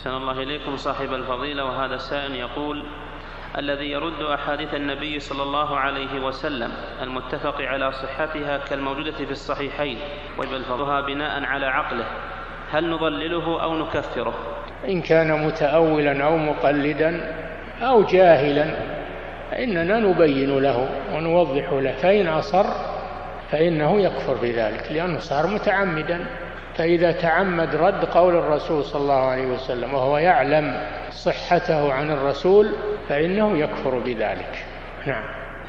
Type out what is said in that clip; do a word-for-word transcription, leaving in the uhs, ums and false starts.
أحسن الله إليكم صاحب الفضيلة. وهذا السائل يقول: الذي يرد أحاديث النبي صلى الله عليه وسلم المتفق على صحتها كالموجودة في الصحيحين ويبلغها بناء على عقله، هل نضلله أو نكفره؟ إن كان متأولا أو مقلدا أو جاهلا فإننا نبين له ونوضح له، فإن أصر فإنه يكفر بذلك لأنه صار متعمدا. فإذا تعمد رد قول الرسول صلى الله عليه وسلم وهو يعلم صحته عن الرسول فإنه يكفر بذلك. نعم.